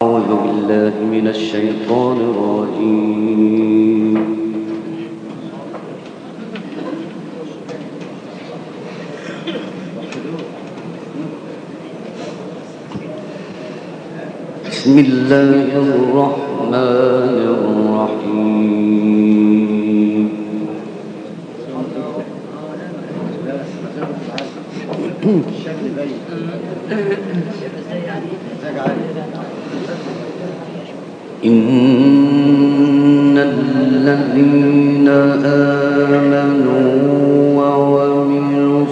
أعوذ بالله من الشيطان الرجيم. بسم الله الرحمن الرحيم. إن الذين آمنوا وعملوا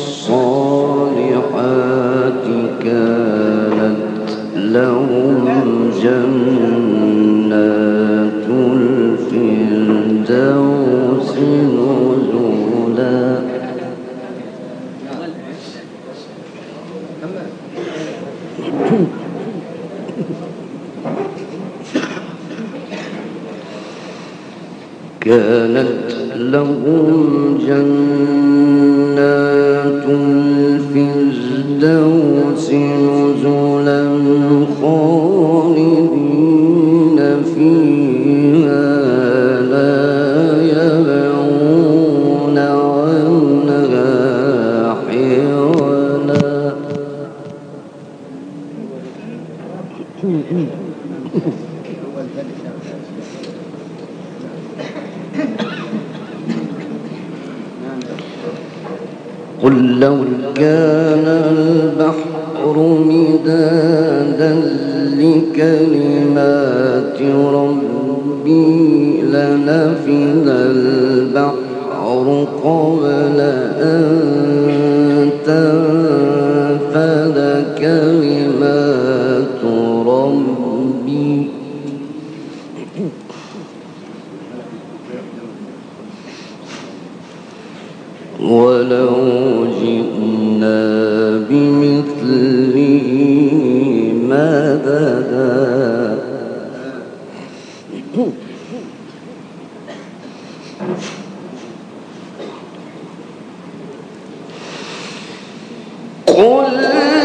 الصالحات كانت لهم جنات الفردوس نزلا. كانت لهم جنات الفردوس نزلا خالدين فيها لا يبغون عنها حولا. قل لو كان البحر مدادا لكلمات ربي لنفد البحر قبل أن تنفد كلمات ربي ولو جئنا بمثله مددا. قل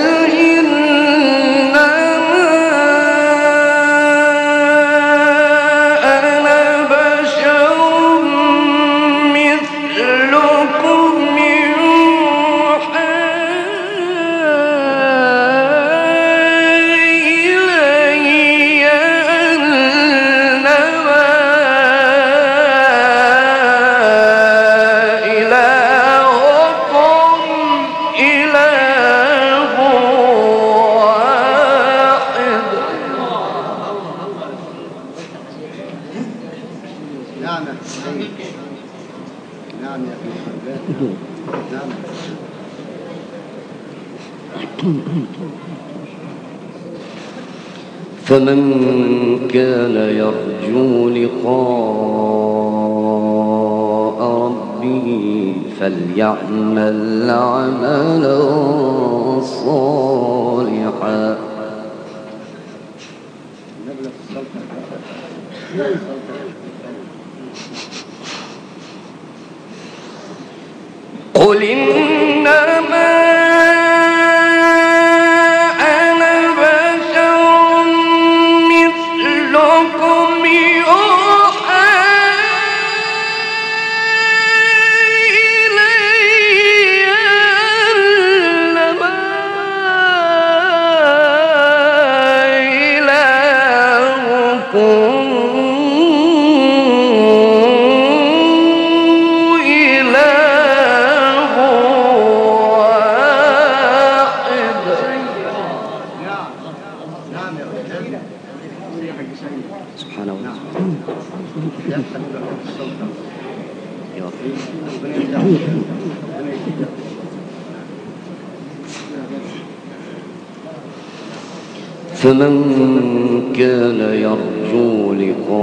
فمن كان يرجو لقاء ربه فليعمل عملا صالحا. قل إنما فمن كان يرجو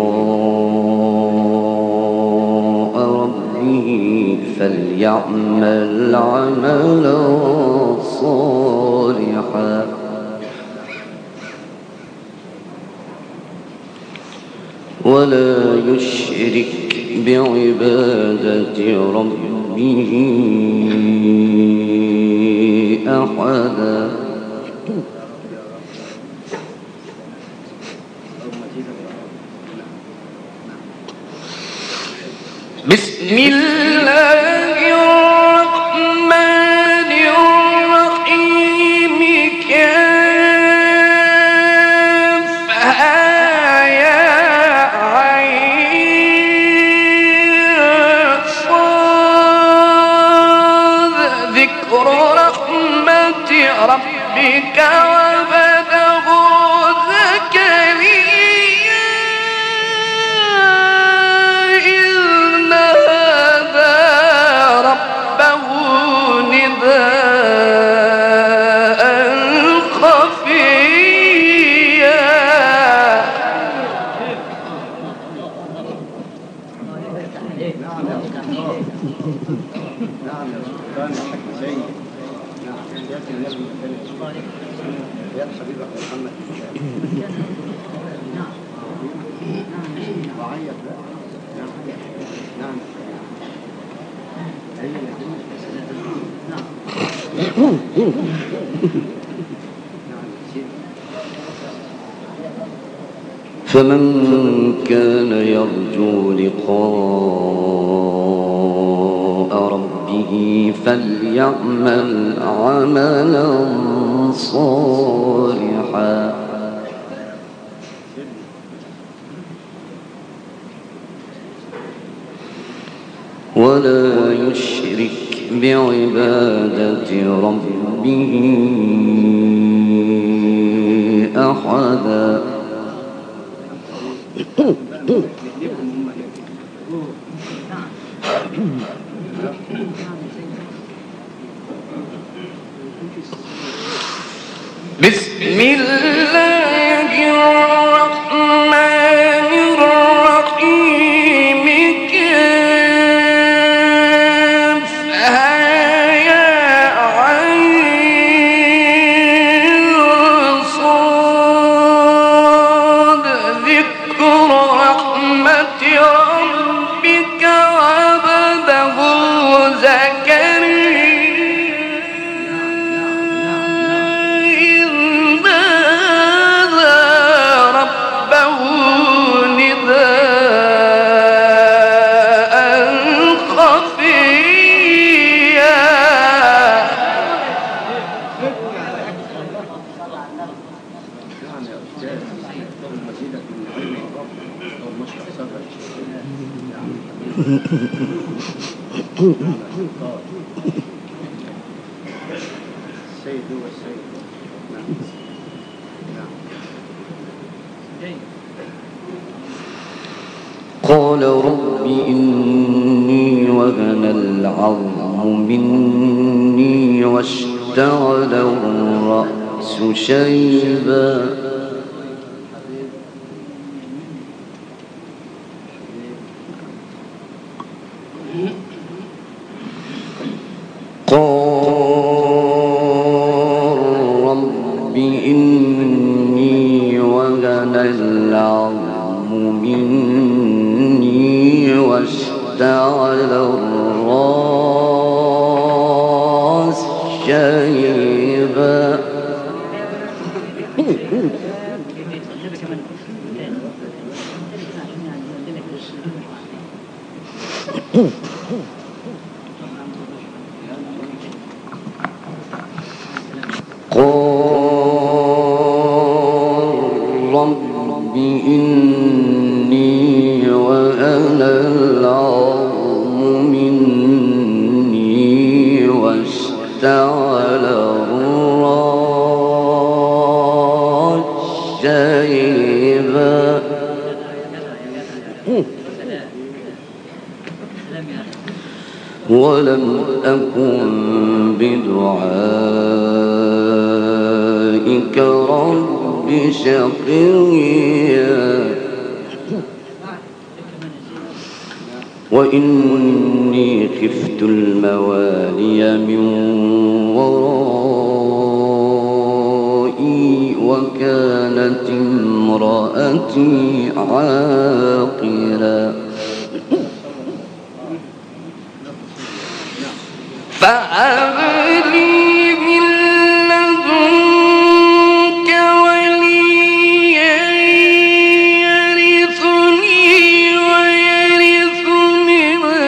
لقاء ربه فليعمل عملا صالحا ولا يشرك بعبادة ربه أحدا. بسم الله الرحمن الرحيم كافها يا عين صاد ذكر رحمة ربك وعبده زكريا إذ نادى ربه نداء خفيا فمن كان يرجو لقاء ربه فليعمل عملا صالحا ولا يشرك بعبادة ربه أحدا بسم الله الرحمن الرحيم كافها يا عين صاد ذكر رحمة ربك وعبده زكريا إذ نادى ربه نداء خفيا السيد هو السيد. قال رب إني وهن العظم مني واشتعل الرأس شيبا قال رب إني وهن العظم مني واشتعل الرأس شيبا قال رب إني وأنا العظم مني واشتعل الرأس شيبا ولم أكن بدعائك رب شقيا وإني خفت الموالي من ورائي وكانت امرأتي عاقرا فهب لي من لدنك وليا يرثني ويرث من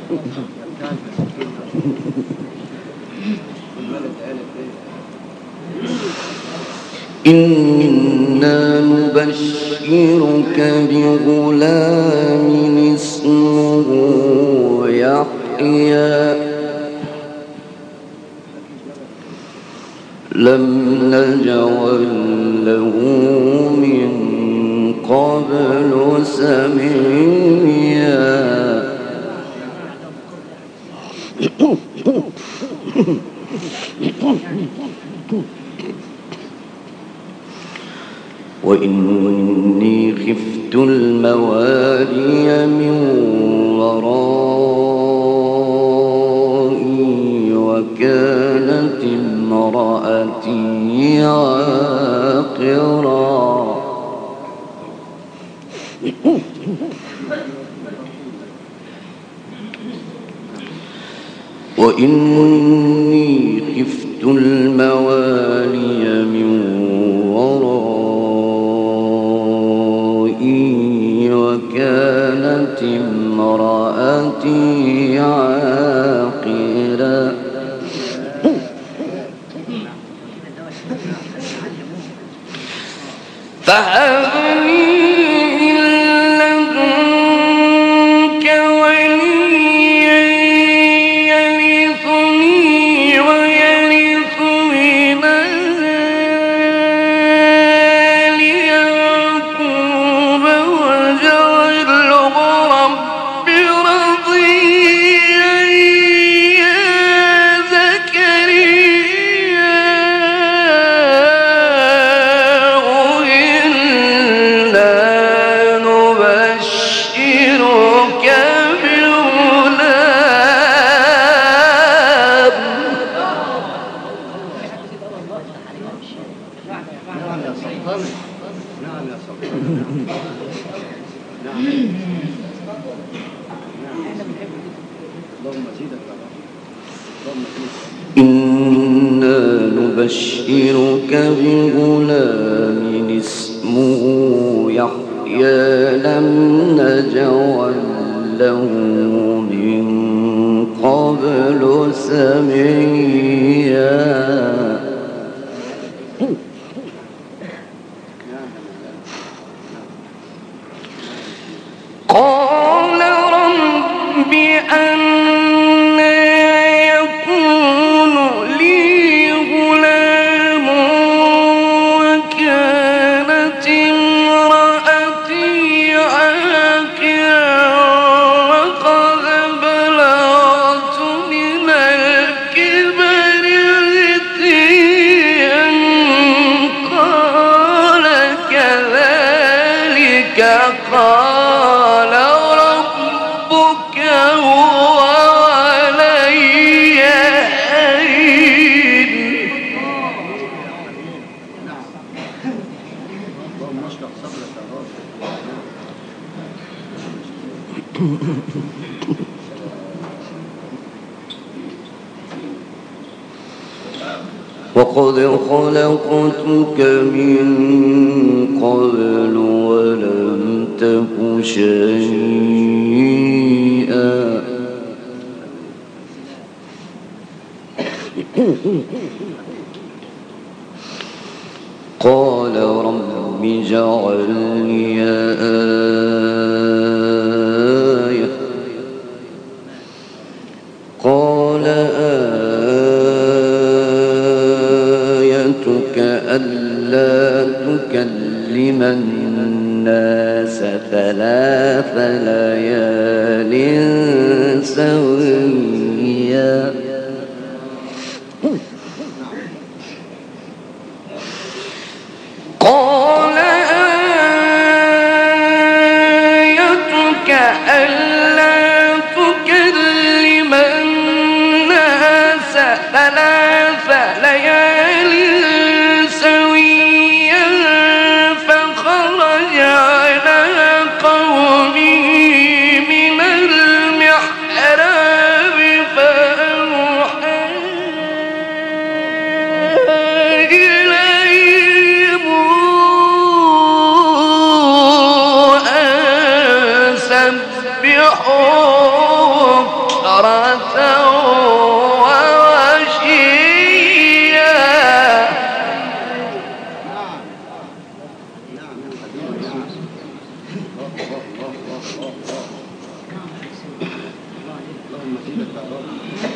إنا نبشرك بغلام اسمه يحيى لم نجعل له من قبل سميا وإني خفت الموالي من ورائي وكانت امرأتي عاقرا وإني خفت الموالي من ورائي وكانت امرأتي عاقرا فهب لي من لدنك وليا يرثني ويرث من آل يعقوب واجعله رب رضيا يا زكريا إنا نبشرك بغلام نعم يا سلطان. نعم يا سلطان. نعم. اللهم زيدك يا رب. اللهم زيدك. إنا نبشرك بغلام اسمه يحيى لم نجعل له من قبل سميا قال رب أنى يكون لي غلام وكانت امرأتي عاقرا وقد بلغت من الكبر عتيا قال كذلك قال ربك هو علي هين اللهم اشرح صدرك يا رب. وقد خلقتك من قبل ولم تك شيئا قال رب اجعل لي آية قال آيتك ألا تكلم الناس 3 ليال سويا قال آيتك ألا تكلم الناس 3 ليال سويا فخرج على قومه من المحراب فأوحى بكرة وعشيا. اللهم زيدك يا رب.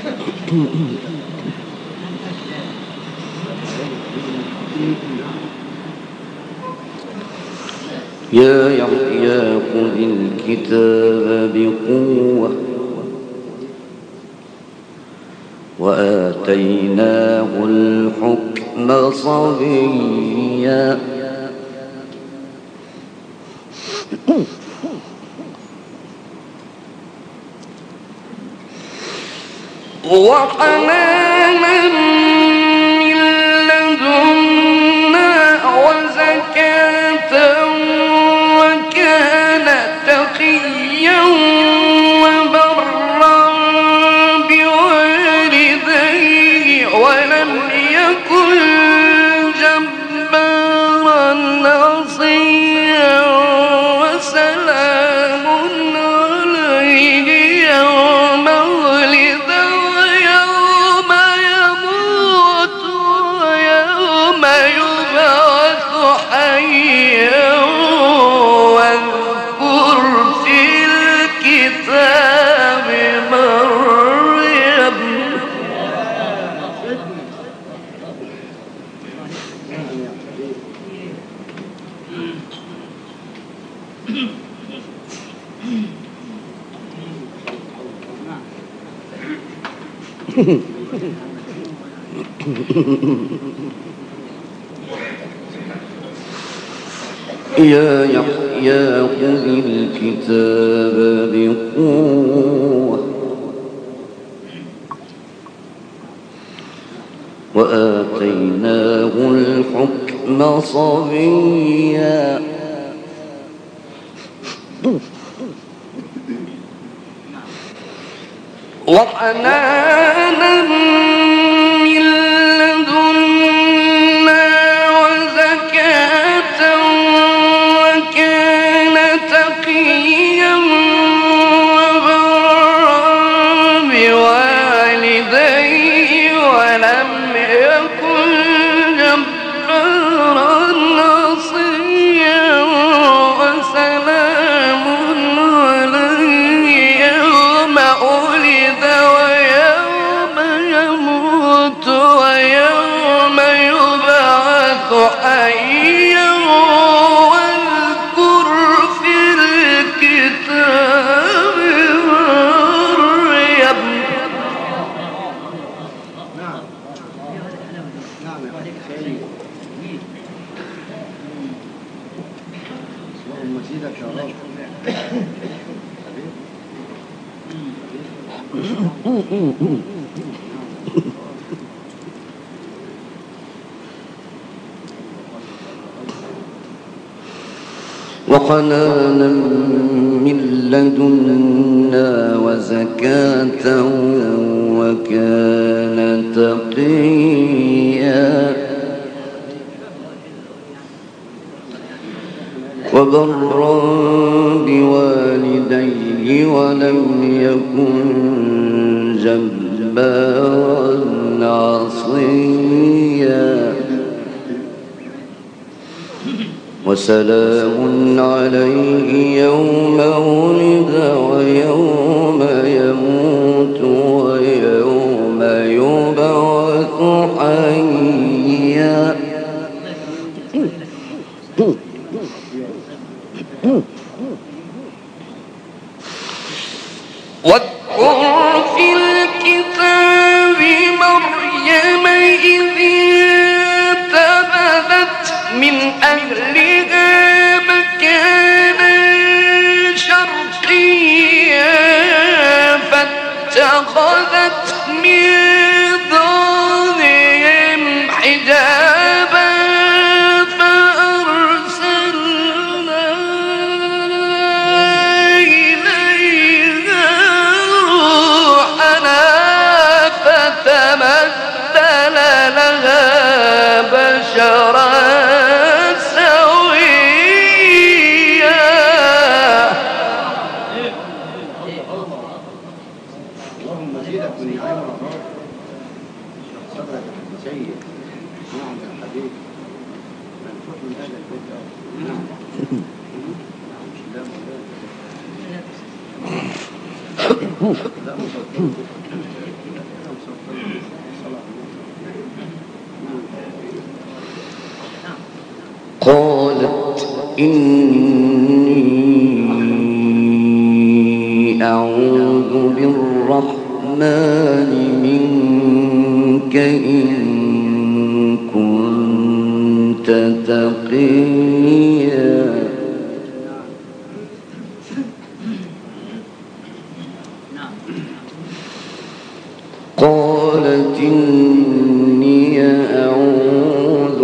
يا يحيى خذ الكتاب بقوة وآتيناه الحكم صبيا. وحنانا من لدنا وزكاة وكان تقيا وبرا بوالديه ولم يكن جبارا عصيا. وسلام عليه يوم ولد ويوم يموت ويوم يبعث حيا. واذكر في الكتاب مريم. يا يحيى خذ الكتاب بقوة وآتيناه الحكم صبيا. وحنانا من لدنا وزكاة وكان تقيا وبرا بوالديه ولم يكن جبارا عصيا. وسلام عليه يوم ولد ويوم يموت ويوم يبعث حيا. واذكر في الكتاب مريم. نعم يا سيدي. اللهم زيدك يا رب. وحنانا من لدنا وزكاة وكان تقيا وبرا بوالديه ولم يكن جبارا عصيا. وسلام عليه يوم ولد ويوم يموت ويوم يبعث حيا. واذكر في الكتاب مريم إذ انتبذت من أهلها مكانا شرقيا فاتخذت من دونهم حجابا فأرسلنا إليها روحنا فتمثل لها بشرا سويا. اللهم زيدك من نعيم وراء صدرك سيد. نعم يا حبيبي، منفوح من هذا البيت. نعم لا مصدق. قالت إني أعوذ بالرحمن منك إن كنت تقيا. قالت إني أعوذ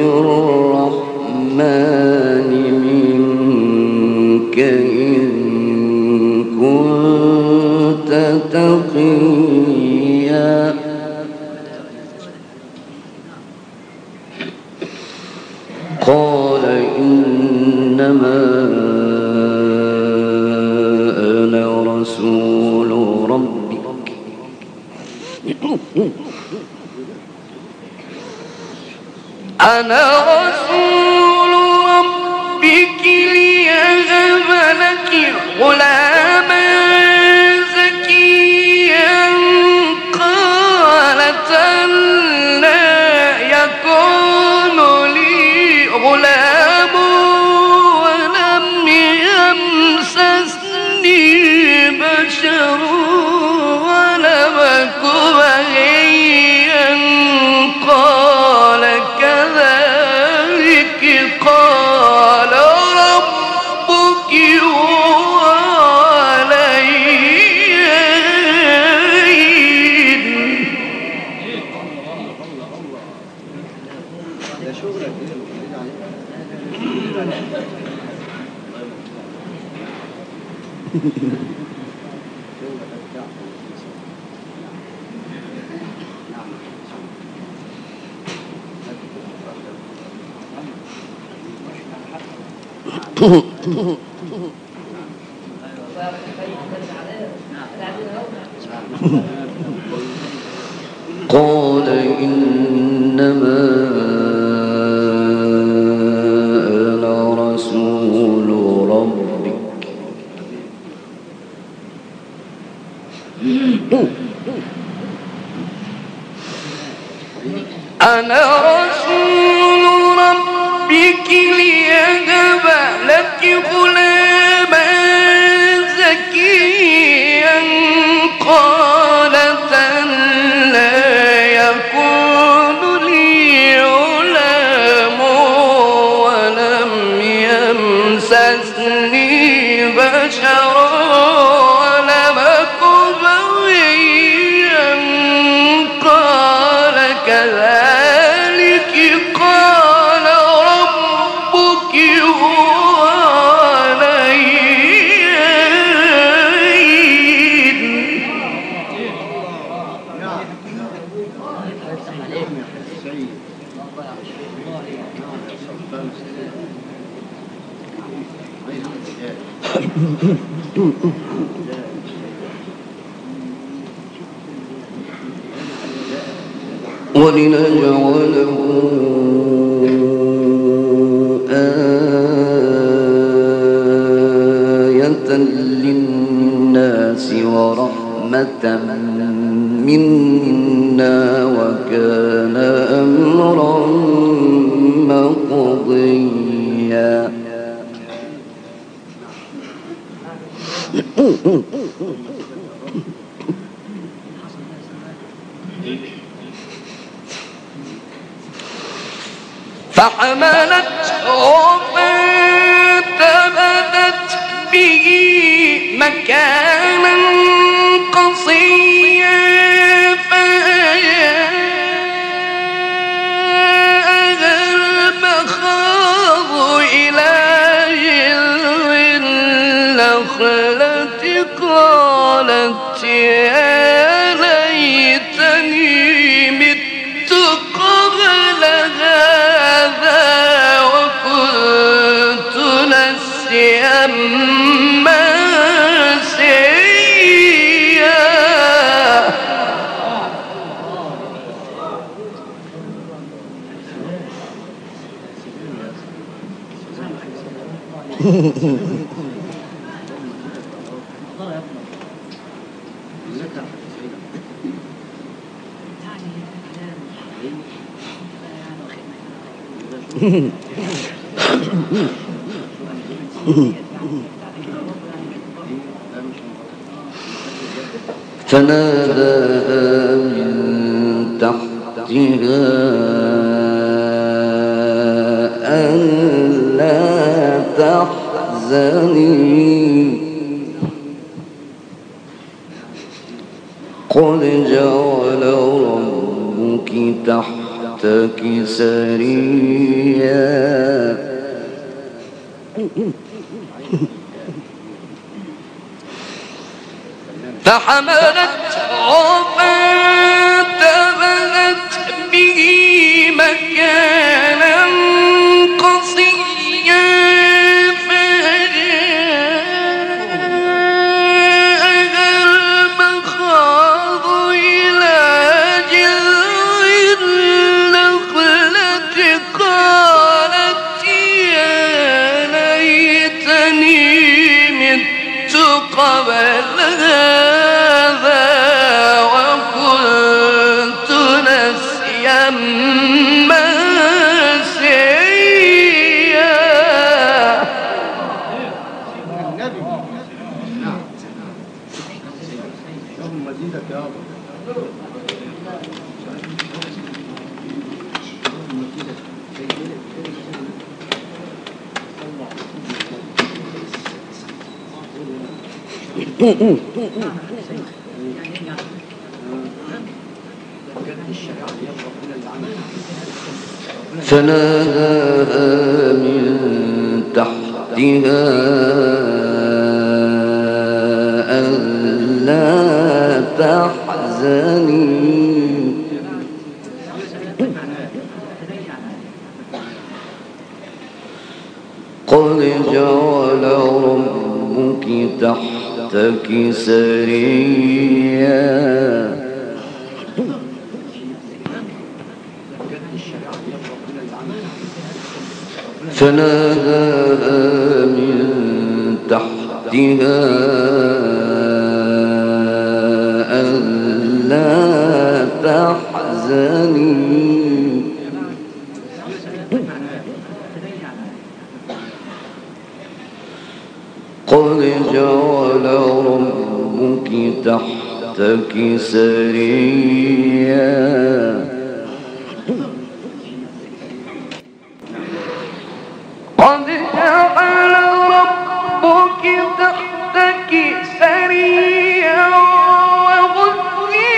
بالرحمن منك إن كنت تقيا. قال إنما أنا رسول ربك أنا رسول ربك ليهب لك غلاما زكيا. قالت أنى يكون لي غلام ولم يمسسني بشر ولم أك بغيا. قال كذلك قال ربك هو علي هين. ده شغلك ايه قال إنما أنا رسول ربك أنا رسول ربك ليهب لك غلاما زكيا. قالت أنى يكون لي غلام ولم يمسسني بشر ولم أك بغيا. قال كذلك قال ربك هو علي هين. ولنجعله آية للناس ورحمة منا وكان أمرا مقضيا. فحملته فانتبذت به مكانا قصيا. فأجاءها المخاض إلى جذع النخلة قالت يا ليتني مت قبل هذا وكنت نسيا منسيا. فناداها من تحتها ألا تحزني قد جعل ربك تحتك سريا فحملته فانتبذت به مكانا قصيا فجاءها المخاض إلى جذع النخلة قالت يا ليتني مت قبل هذا وكنت نسيا منسيا. النبي نعم لهم مزيدك يا رب. فناداها من تحتها ألا تحزني قد جعل ربك تحتك سريا فناداها من تحتها ألا تحزني قد جعل ربك تحتك سريا قد جعل ربك تحتك سريا وهزي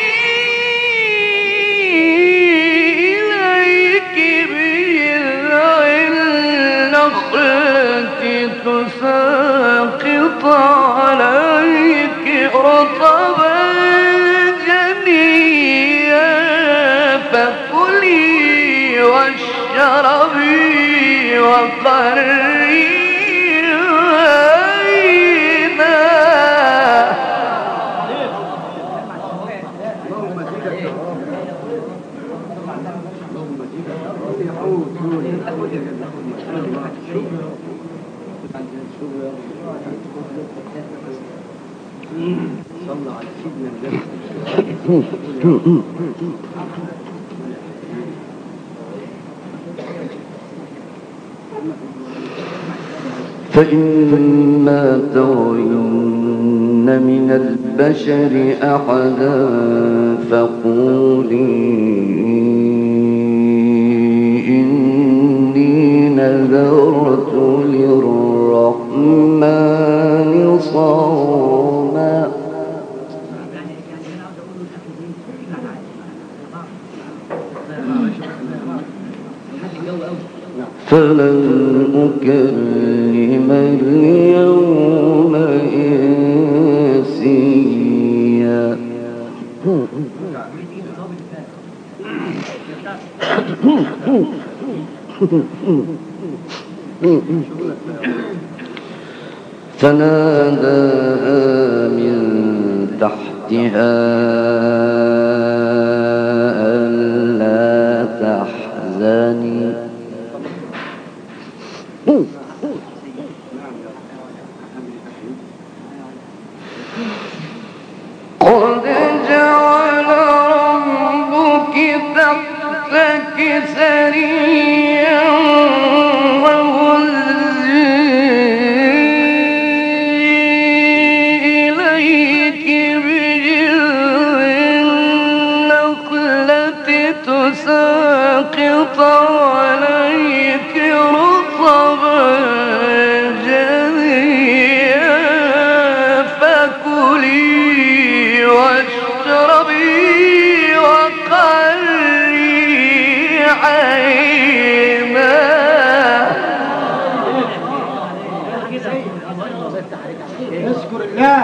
إليك بجذع النخلة تساقط عليك رطبا جنيا فكلي واشربي وقري عينا. اللهم زدك يا رب. اللهم زدك يا رب. يعود صلى على سيدنا النبي. فإما ترين من البشر أحدا فقولي إني نذرت للرحمن صوما فلن أكلم اليوم إنسيا فناداها من تحتها ألا تحزني تساقط عليك رطبا جنيا فكلي واشربي وقري عينا. اذكر الله.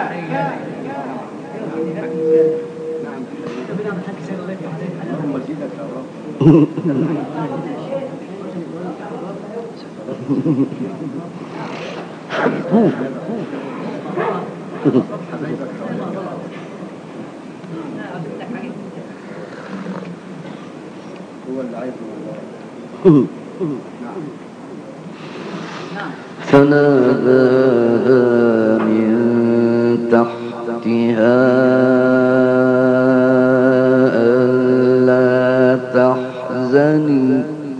اللهم زيدك يا رب. حبيبك يا رب. هو اللي عايزه والله. نعم. فناداها من تحتها ألا تحزني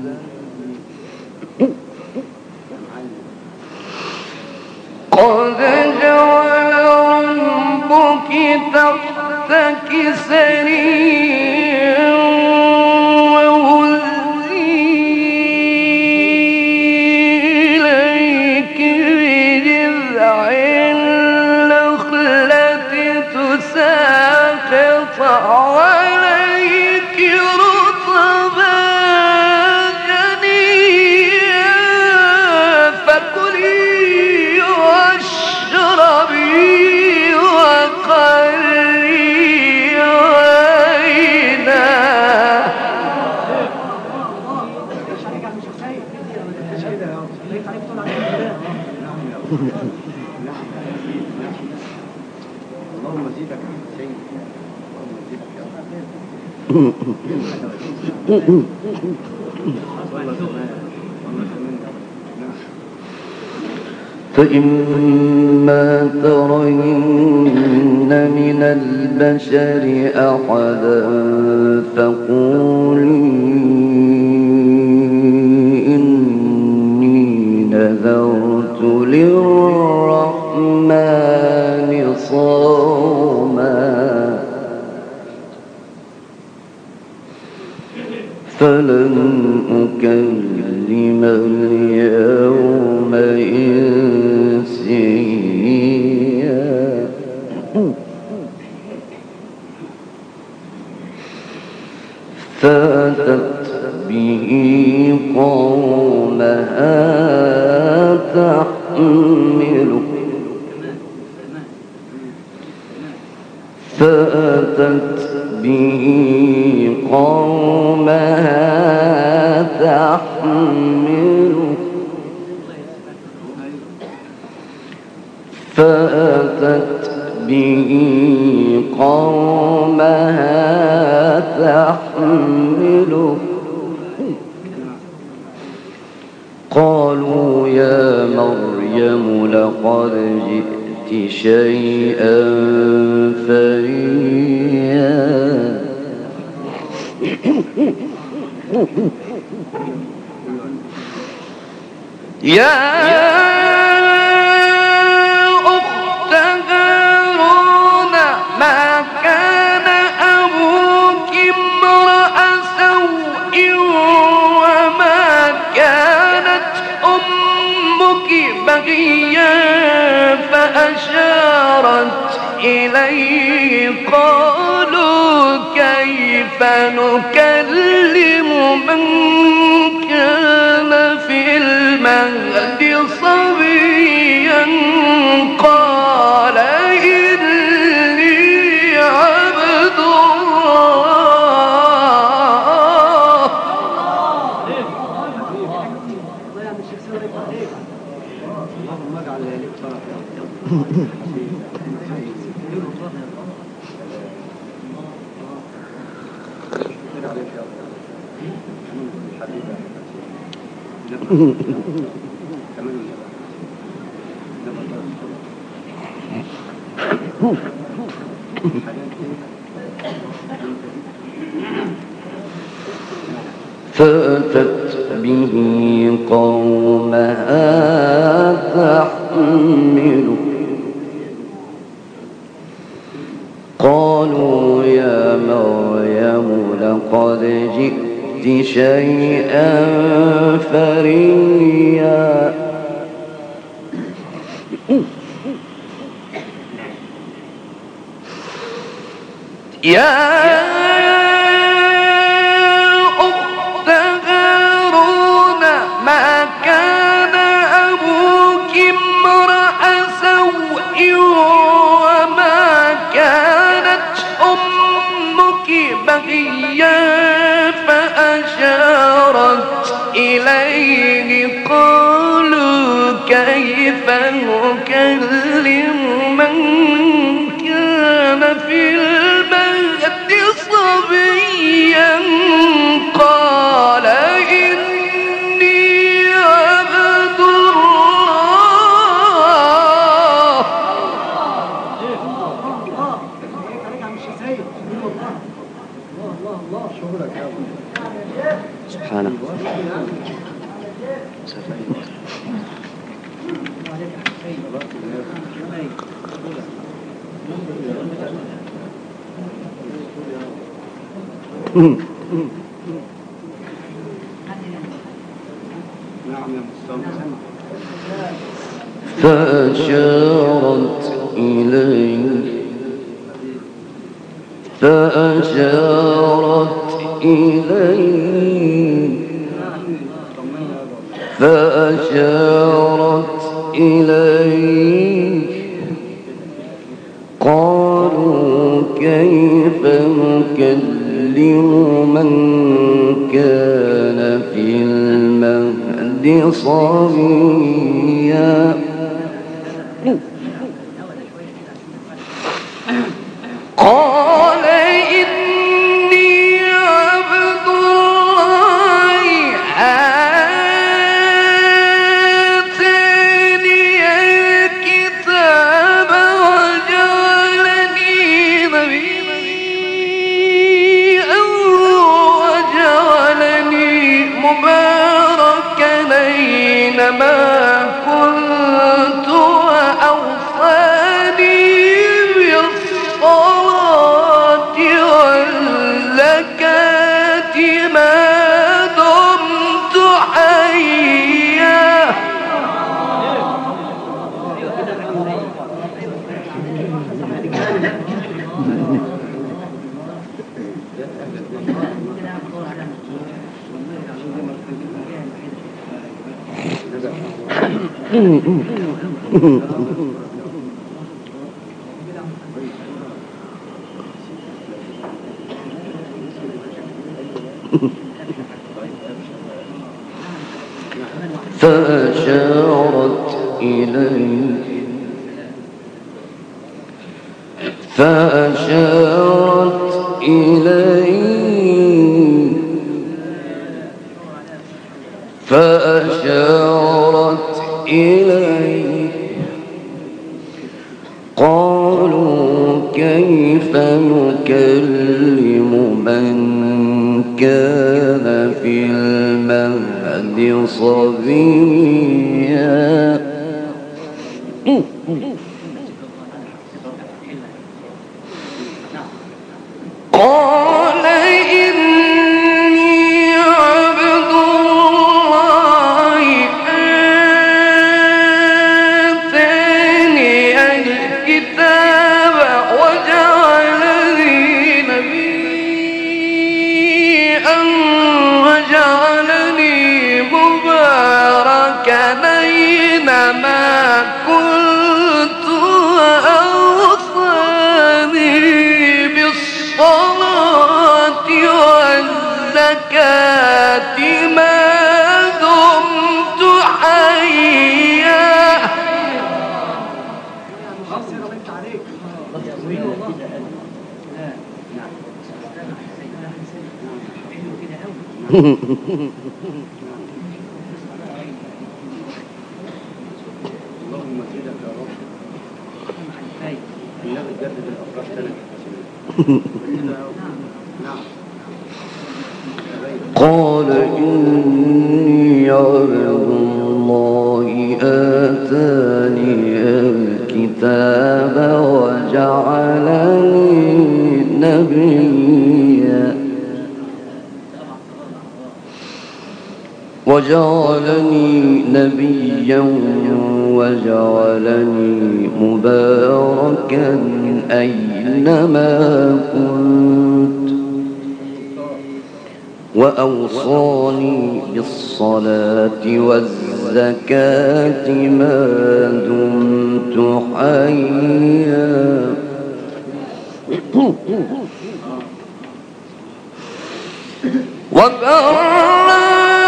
قد جعل ربك تحتك سريا وهزي إليك بجذع النخلة تساقط عليك رطبا جنيا فكلي واشربي وقري عينا. اللهم زيدك يا سيدي. اللهم زيدك يا فإما ترين من البشر أحدا فقولي إني نذرت للرحمن صوما فلن أكلم اليوم إنسيا. فأتت به قومها تحمله فأتت به قومها تحمله فأتت به قومها تحمله قالوا يا مريم لقد جئت شيئا فريا. يا أخت هارون ما كان أبوك امرأ سوء وما كانت أمك بغيا فأشارت إليه قالوا كيف نكلم من كان في المهد صبيا قال إني عبد الله. اللهم اجعل ذلك طرف يا رب. عليك يا رب. حبيبي فأتت به قومها تحمله قالوا يا مريم لقد جئت جئت شيئا فريا يا أخت هارون ما كان أبوك امرأ سوء وما كانت أمك بغيا فأشارت إليه قالوا كيف نكلم من كان في المهد صبيا قال إني عبد الله سبحانه نعم يا مستمع. فأشارت إليه قالوا كيف نكلم من كان في المهد صبيا قال إني عبد الله آتاني الكتاب وجعلني نبيا وجعلني مباركا أينما كنت وأوصاني بالصلاة والزكاة ما دمت حيا فأشارت إليه قالوا كيف نكلم من كان في المهد صبيا قال إني عبد الله آتاني الكتاب وجعلني نبيا وجعلني مباركا أينما كنت وأوصاني بالصلاة والزكاة ما دمت حيا اللهم زدك يا رب. إنك تجدد الأفراح ثلاث. نعم. قال إني عبد الله آتاني الكتاب وجعلني نبيا وجعلني نبيا وجعلني مباركا أينما كنت وأوصاني بالصلاة والزكاة ما دمت حيا وبرا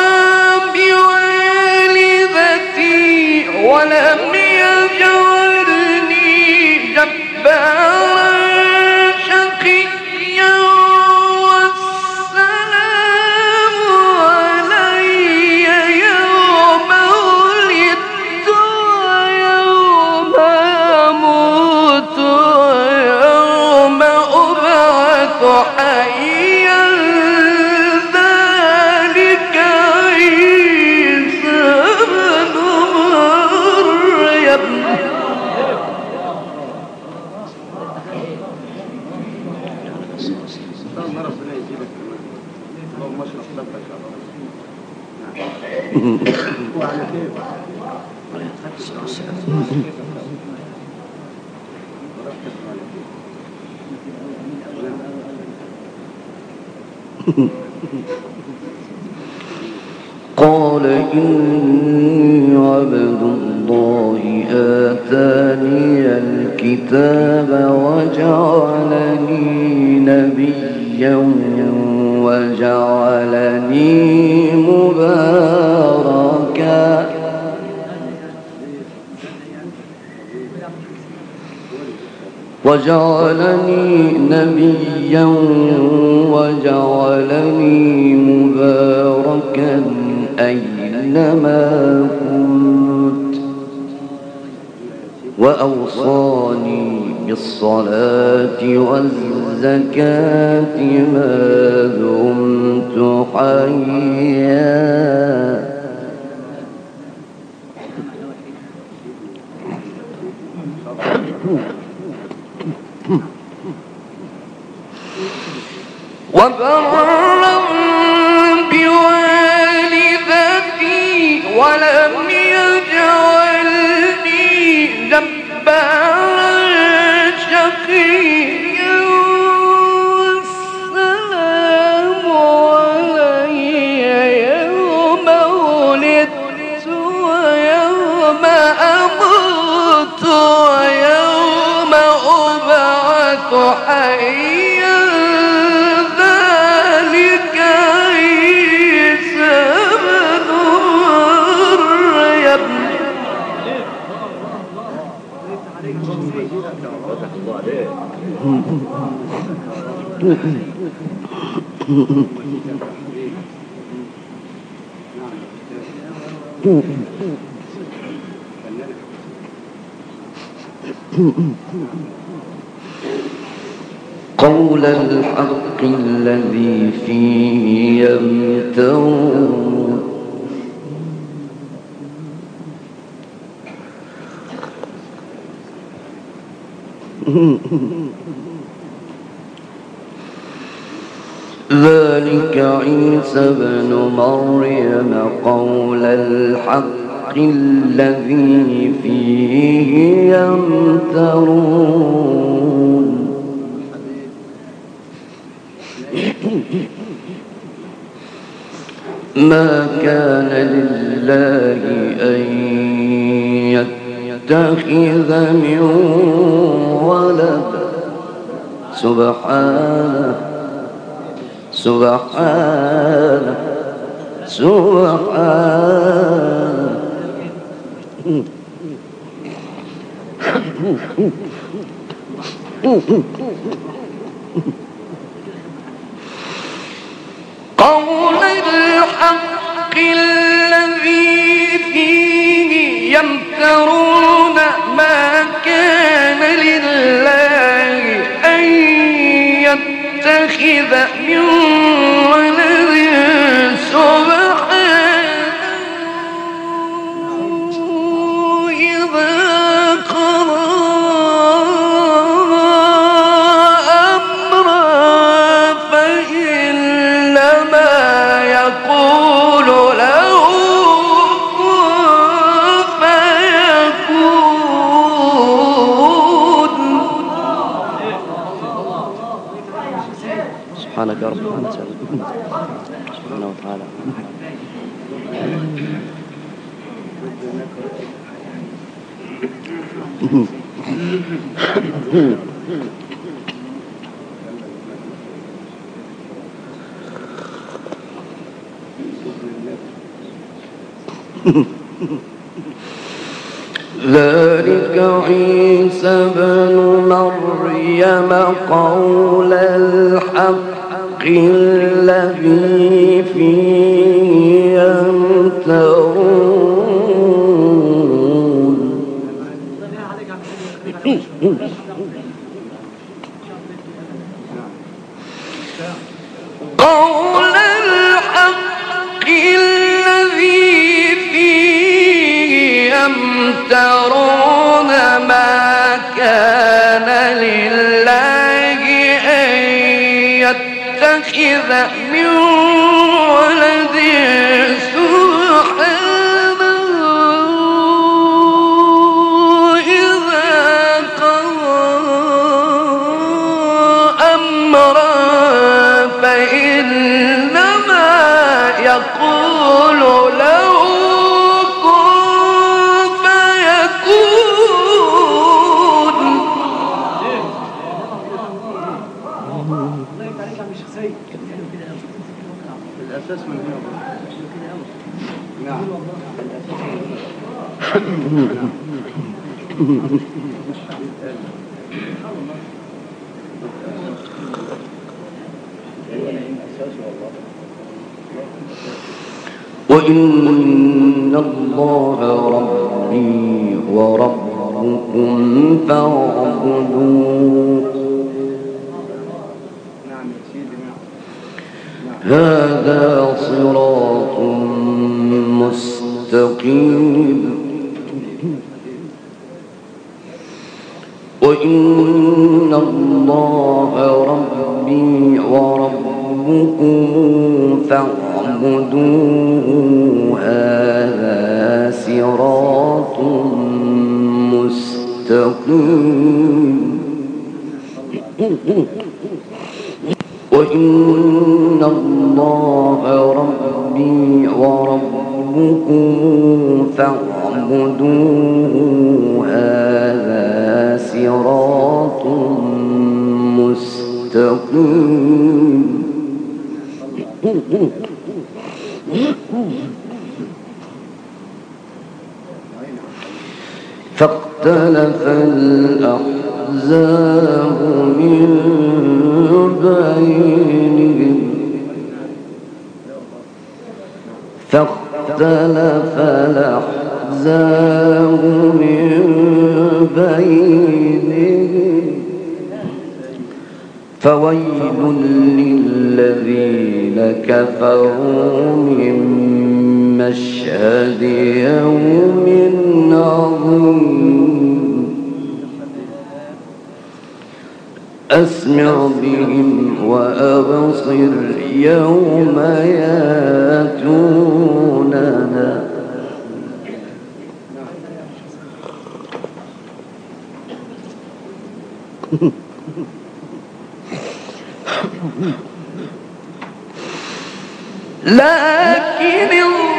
بوالدتي ولم يجعلني جبارا شقيا والسلام علي يوم ولدت ويوم أموت ويوم أبعث حيا ذلك عيسى بن مريم اللهم ربنا يزيدك كمان. اللهم اشرح صدرك يا رب. وعلى كيف؟ قال إني عبد الله آتاني الكتاب وجعلني نبيا وجعلني مباركا وجعلني نبيا وجعلني مباركا أينما كنت وأوصاني بالصلاة والزكاة ما دمت حيا وبرا بوالدتي ولم يجعلني جبارا شقيا والسلام علي يوم ولدت ويوم أموت ويوم أبعث حيا ذلك عيسى بن مريم قول الحق الذي فيه يمترون ذلك عيسى بن مريم قول الحق الذي فيه يمترون ما كان لله أن يتخذ من ولد سبحانه سبحانه سبحانه قول الحق الذي فيه يمترون ما كان لله أن يتخذ من ولد سبحانه إذا قضى أمرا فإنما يقول له سبحانك يا رب سبحانه وتعالى. ذلك عيسى بن مريم قول الحق الذي فيه يمترون. قول الحق الذي فيه يمترون ما كان لله أن يتخذ من ولد سبحانه إذا قضى أمرا فإنما يقول له كن فيكون. الأساس من هنا. نعم. وإن الله ربي وربكم فاعبدوه نعم يا سيدي. نعم. هذا صراط مستقيم. وإن الله ربي وربكم فاعبدوه هذا صراط مستقيم. وإن الله ربي وربكم فاعبدوه هذا صراط مستقيم. فاختلف الأحزاب من بينهم فاختلف الأحزاب من بينهم فويل للذين كفروا من مشهد يوم عظيم. أسمع بهم وأبصر يوم ياتوننا لكن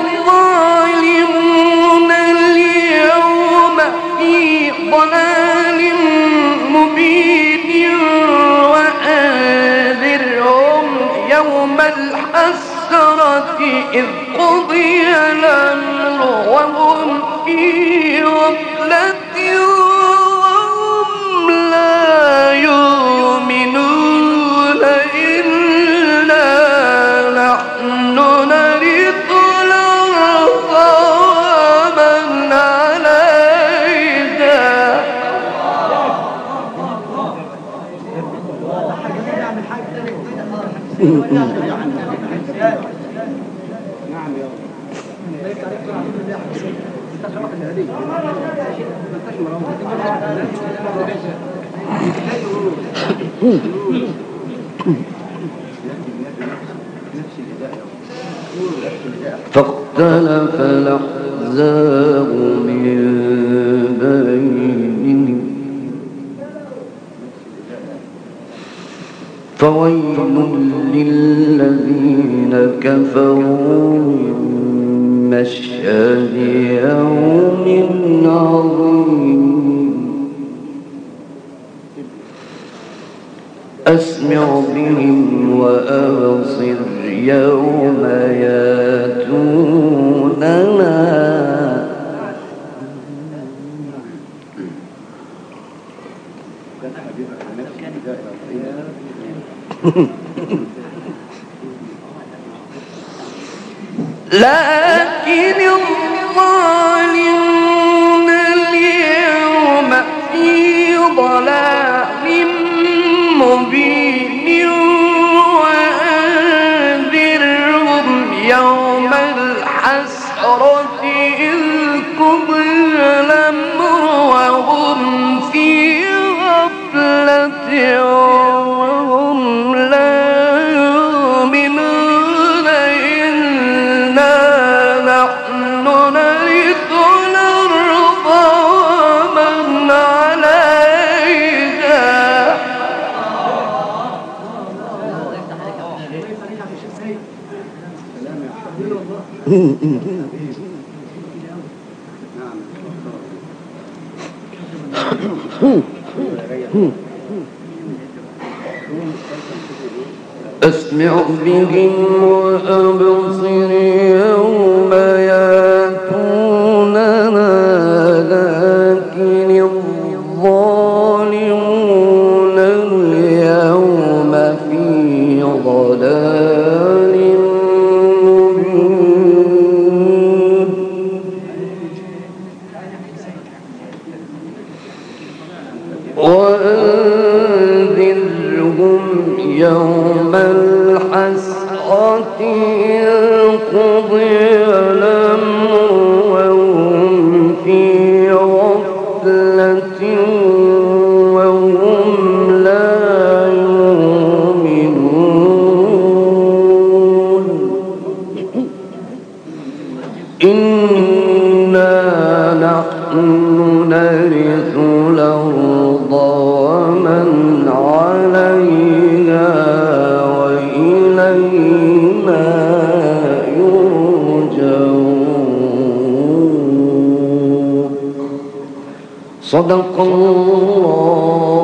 الظالمون اليوم في ضلال مبين وأنذرهم يوم الحسرة إذ قضي الأمر وهم في غفلة وهم لا يؤمنون إلا نحن نرث الأرض ومن عليها. نعم يا فاختلف الأحزاب من بينهم فويل للذين كفروا من مشهد يوم عظيم أسمع بهم وأبصر يوم ياتوننا لكن الظالمون اليوم في ضلال مبين وأنذرهم يوم الحسرة إذ قضي الأمر وهم في غفلة وهم لا يؤمنون إنا نحن نرث الأرض ومن عليها أسمع بهم وأبصر يوم ياتوننا لكن الظالمون اليوم في ضلال مبين وأنذرهم يوم الحسرة إذ قضي الأمر وهم في غفلة وهم لا يؤمنون إنا نحن نرث الأرض ومن عليها وإلينا يرجعون صدق الله